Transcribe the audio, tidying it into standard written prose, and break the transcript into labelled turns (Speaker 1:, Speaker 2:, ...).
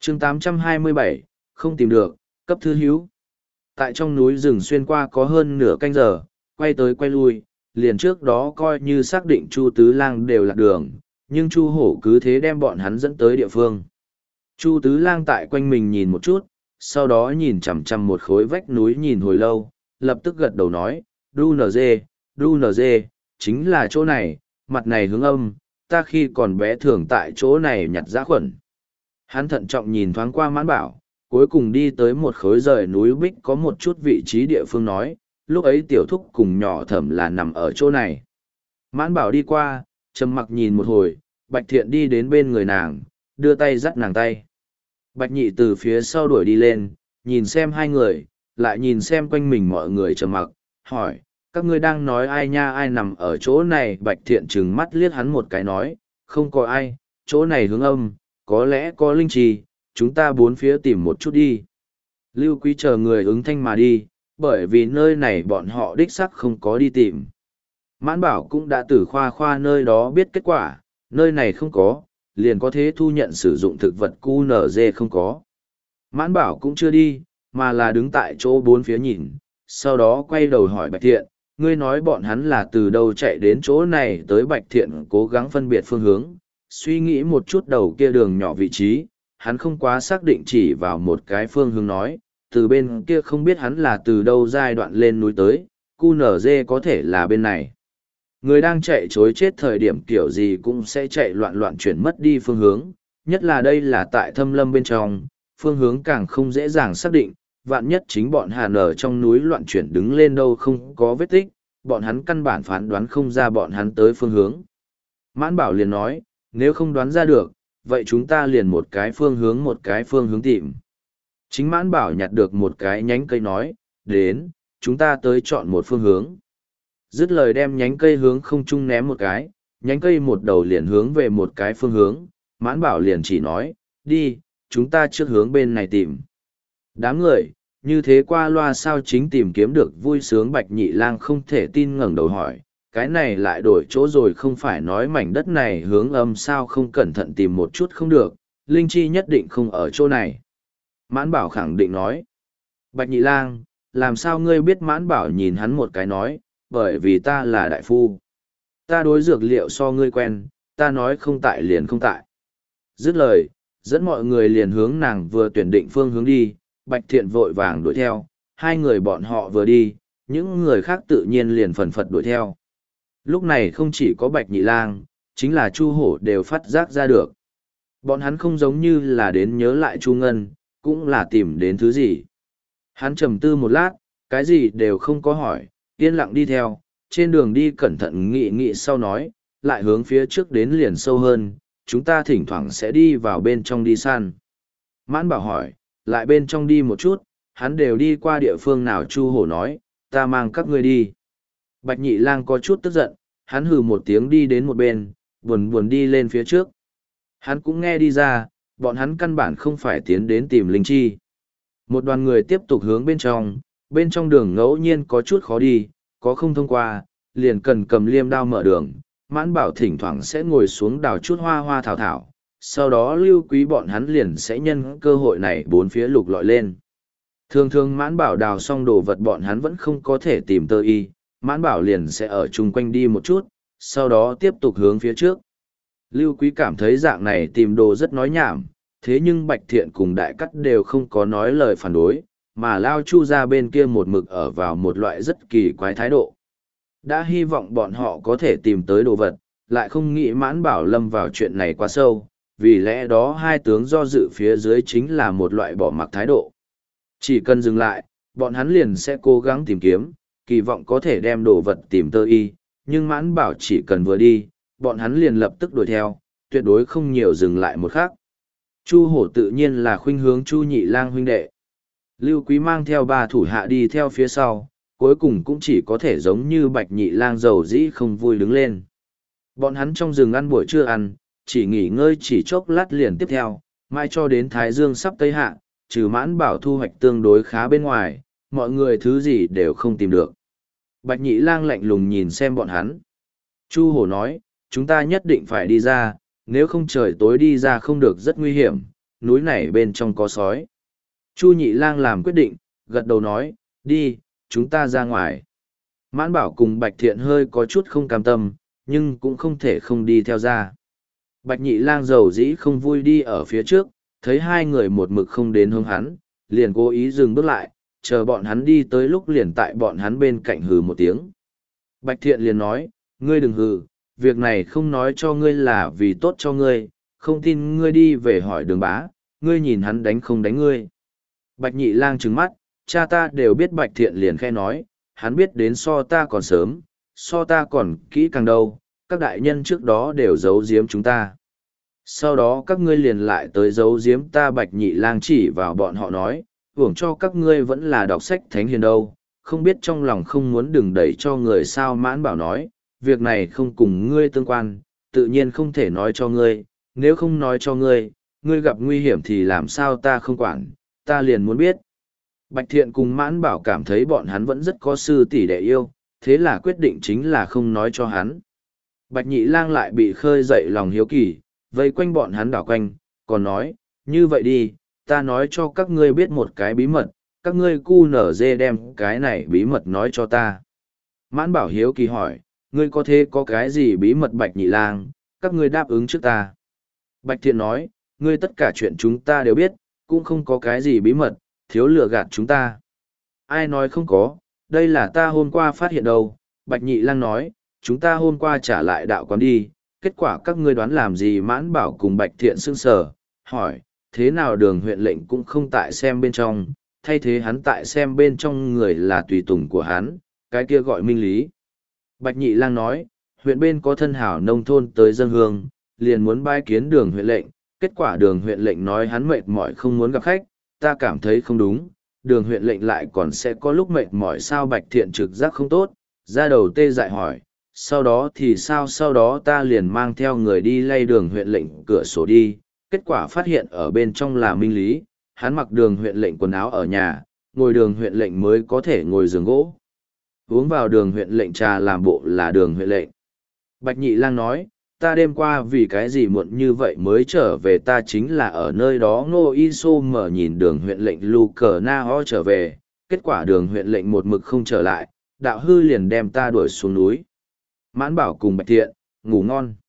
Speaker 1: chương 827, không tìm được, cấp thư hữu. Tại trong núi rừng xuyên qua có hơn nửa canh giờ, quay tới quay lui, liền trước đó coi như xác định Chu Tứ Lang đều lạc đường, nhưng Chu Hổ cứ thế đem bọn hắn dẫn tới địa phương. Chu Tứ Lang tại quanh mình nhìn một chút, sau đó nhìn chằm chằm một khối vách núi nhìn hồi lâu, lập tức gật đầu nói, đu nờ dê, chính là chỗ này, mặt này hướng âm, ta khi còn bé thường tại chỗ này nhặt dã khuẩn. Hắn thận trọng nhìn thoáng qua Mãn Bảo, cuối cùng đi tới một khối rời núi bích có một chút vị trí địa phương nói, lúc ấy tiểu thúc cùng nhỏ thẩm là nằm ở chỗ này. Mãn Bảo đi qua, trầm mặc nhìn một hồi, Bạch Thiện đi đến bên người nàng, đưa tay dắt nàng tay. Bạch Nhị từ phía sau đuổi đi lên, nhìn xem hai người, lại nhìn xem quanh mình mọi người trầm mặc, hỏi, các ngươi đang nói ai nha, ai nằm ở chỗ này? Bạch Thiện trừng mắt liếc hắn một cái nói, không có ai, chỗ này hướng âm, có lẽ có linh trì, chúng ta bốn phía tìm một chút đi. Lưu Quý chờ người ứng thanh mà đi, bởi vì nơi này bọn họ đích sắc không có đi tìm. Mãn Bảo cũng đã từ khoa nơi đó biết kết quả, nơi này không có, liền có thế thu nhận sử dụng thực vật QNZ không có. Mãn Bảo cũng chưa đi, mà là đứng tại chỗ bốn phía nhìn, sau đó quay đầu hỏi Bạch Thiện, ngươi nói bọn hắn là từ đâu chạy đến chỗ này tới? Bạch Thiện cố gắng phân biệt phương hướng, suy nghĩ một chút đầu kia đường nhỏ vị trí, hắn không quá xác định, chỉ vào một cái phương hướng nói, từ bên kia không biết hắn là từ đâu giai đoạn lên núi tới, QNZ có thể là bên này. Người đang chạy chối chết thời điểm kiểu gì cũng sẽ chạy loạn loạn chuyển mất đi phương hướng, nhất là đây là tại thâm lâm bên trong, phương hướng càng không dễ dàng xác định, vạn nhất chính bọn Hàn ở trong núi loạn chuyển đứng lên đâu không có vết tích, bọn hắn căn bản phán đoán không ra bọn hắn tới phương hướng. Mãn Bảo liền nói, nếu không đoán ra được, vậy chúng ta liền một cái phương hướng tìm. Chính Mãn Bảo nhặt được một cái nhánh cây nói, đến, chúng ta tới chọn một phương hướng. Dứt lời đem nhánh cây hướng không trung ném một cái, nhánh cây một đầu liền hướng về một cái phương hướng, Mãn Bảo liền chỉ nói, đi, chúng ta trước hướng bên này tìm. Đám người, như thế qua loa sao chính tìm kiếm được vui sướng? Bạch Nhị Lang không thể tin ngẩng đầu hỏi, cái này lại đổi chỗ rồi, không phải nói mảnh đất này hướng âm sao? Không cẩn thận tìm một chút không được, linh chi nhất định không ở chỗ này. Mãn Bảo khẳng định nói. Bạch Nhị Lang, làm sao ngươi biết? Mãn Bảo nhìn hắn một cái nói, bởi vì ta là đại phu. Ta đối dược liệu so ngươi quen, ta nói không tại liền không tại. Dứt lời, dẫn mọi người liền hướng nàng vừa tuyển định phương hướng đi, Bạch Thiện vội vàng đuổi theo, hai người bọn họ vừa đi, những người khác tự nhiên liền phần phật đuổi theo. Lúc này không chỉ có Bạch Nhị Lang, chính là Chu Hổ đều phát giác ra được. Bọn hắn không giống như là đến nhớ lại Chu Ngân, cũng là tìm đến thứ gì. Hắn trầm tư một lát, cái gì đều không có hỏi, yên lặng đi theo, trên đường đi cẩn thận nghĩ sau nói, lại hướng phía trước đến liền sâu hơn, chúng ta thỉnh thoảng sẽ đi vào bên trong đi săn. Mãn Bảo hỏi, lại bên trong đi một chút, hắn đều đi qua địa phương nào? Chu Hổ nói, ta mang các ngươi đi. Bạch Nhị Lang có chút tức giận, hắn hừ một tiếng đi đến một bên, buồn đi lên phía trước. Hắn cũng nghe đi ra, bọn hắn căn bản không phải tiến đến tìm linh chi. Một đoàn người tiếp tục hướng bên trong đường ngẫu nhiên có chút khó đi, có không thông qua, liền cần cầm liêm đao mở đường. Mãn Bảo thỉnh thoảng sẽ ngồi xuống đào chút hoa thảo, sau đó Lưu Quý bọn hắn liền sẽ nhân cơ hội này bốn phía lục lọi lên. Thường Mãn Bảo đào xong đồ vật bọn hắn vẫn không có thể tìm tơ y, Mãn Bảo liền sẽ ở chung quanh đi một chút, sau đó tiếp tục hướng phía trước. Lưu Quý cảm thấy dạng này tìm đồ rất nói nhảm, thế nhưng Bạch Thiện cùng Đại Cắt đều không có nói lời phản đối, mà Lao Chu ra bên kia một mực ở vào một loại rất kỳ quái thái độ. Đã hy vọng bọn họ có thể tìm tới đồ vật, lại không nghĩ Mãn Bảo lâm vào chuyện này quá sâu, vì lẽ đó hai tướng do dự phía dưới chính là một loại bỏ mặc thái độ. Chỉ cần dừng lại, bọn hắn liền sẽ cố gắng tìm kiếm, kỳ vọng có thể đem đồ vật tìm tơ y, nhưng Mãn Bảo chỉ cần vừa đi, bọn hắn liền lập tức đuổi theo, tuyệt đối không nhiều dừng lại một khắc. Chu Hổ tự nhiên là khuynh hướng Chu Nhị Lang huynh đệ. Lưu Quý mang theo ba thủ hạ đi theo phía sau, cuối cùng cũng chỉ có thể giống như Bạch Nhị Lang dầu dĩ không vui đứng lên. Bọn hắn trong rừng ăn buổi trưa ăn, chỉ nghỉ ngơi chỉ chốc lát liền tiếp theo, mai cho đến Thái Dương sắp tây hạ, trừ Mãn Bảo thu hoạch tương đối khá bên ngoài, mọi người thứ gì đều không tìm được. Bạch Nhị Lang lạnh lùng nhìn xem bọn hắn. Chu Hổ nói, chúng ta nhất định phải đi ra, nếu không trời tối đi ra không được rất nguy hiểm, núi này bên trong có sói. Chu Nhị Lang làm quyết định, gật đầu nói, đi, chúng ta ra ngoài. Mãn Bảo cùng Bạch Thiện hơi có chút không cam tâm, nhưng cũng không thể không đi theo ra. Bạch Nhị Lang dầu dĩ không vui đi ở phía trước, thấy hai người một mực không đến hướng hắn, liền cố ý dừng bước lại, chờ bọn hắn đi tới lúc liền tại bọn hắn bên cạnh hừ một tiếng. Bạch Thiện liền nói, ngươi đừng hừ, việc này không nói cho ngươi là vì tốt cho ngươi, không tin ngươi đi về hỏi Đường Bá, ngươi nhìn hắn đánh không đánh ngươi. Bạch Nhị Lang trừng mắt, cha ta đều biết. Bạch Thiện liền khẽ nói, hắn biết đến so ta còn sớm, so ta còn kỹ càng đâu, các đại nhân trước đó đều giấu giếm chúng ta. Sau đó các ngươi liền lại tới giấu giếm ta. Bạch Nhị Lang chỉ vào bọn họ nói, hưởng cho các ngươi vẫn là đọc sách thánh hiền đâu, không biết trong lòng không muốn đừng đẩy cho người sao. Mãn Bảo nói, việc này không cùng ngươi tương quan, tự nhiên không thể nói cho ngươi, nếu không nói cho ngươi, ngươi gặp nguy hiểm thì làm sao ta không quản, ta liền muốn biết. Bạch Thiện cùng Mãn Bảo cảm thấy bọn hắn vẫn rất có sư tỷ đệ yêu, thế là quyết định chính là không nói cho hắn. Bạch Nhị Lang lại bị khơi dậy lòng hiếu kỳ, vây quanh bọn hắn đảo quanh, còn nói, như vậy đi, ta nói cho các ngươi biết một cái bí mật, các ngươi cu nở dê đem cái này bí mật nói cho ta. Mãn Bảo hiếu kỳ hỏi, ngươi có thể có cái gì bí mật? Bạch Nhị Lang, các ngươi đáp ứng trước ta. Bạch Thiện nói, ngươi tất cả chuyện chúng ta đều biết, cũng không có cái gì bí mật, thiếu lừa gạt chúng ta. Ai nói không có, đây là ta hôm qua phát hiện đâu. Bạch Nhị Lang nói, chúng ta hôm qua trả lại đạo quán đi, kết quả các ngươi đoán làm gì? Mãn Bảo cùng Bạch Thiện sững sờ, hỏi, thế nào Đường huyện lệnh cũng không tại xem bên trong, thay thế hắn tại xem bên trong người là tùy tùng của hắn, cái kia gọi Minh Lý. Bạch Nhị Lang nói, huyện bên có thân hảo nông thôn tới dâng hương, liền muốn bái kiến Đường huyện lệnh, kết quả Đường huyện lệnh nói hắn mệt mỏi không muốn gặp khách, ta cảm thấy không đúng, Đường huyện lệnh lại còn sẽ có lúc mệt mỏi sao? Bạch Thiện trực giác không tốt, ra đầu tê dại hỏi, sau đó thì sao? Sau đó ta liền mang theo người đi lay Đường huyện lệnh cửa sổ đi, kết quả phát hiện ở bên trong là Minh Lý, hắn mặc Đường huyện lệnh quần áo ở nhà, ngồi Đường huyện lệnh mới có thể ngồi giường gỗ, uống vào Đường huyện lệnh trà làm bộ là Đường huyện lệnh. Bạch Nhị Lang nói, ta đêm qua vì cái gì muộn như vậy mới trở về? Ta chính là ở nơi đó Ngô Y Sô mở nhìn Đường huyện lệnh lù cờ na ho trở về, kết quả Đường huyện lệnh một mực không trở lại, đạo hư liền đem ta đuổi xuống núi. Mãn Bảo cùng Bạch Thiện, ngủ ngon.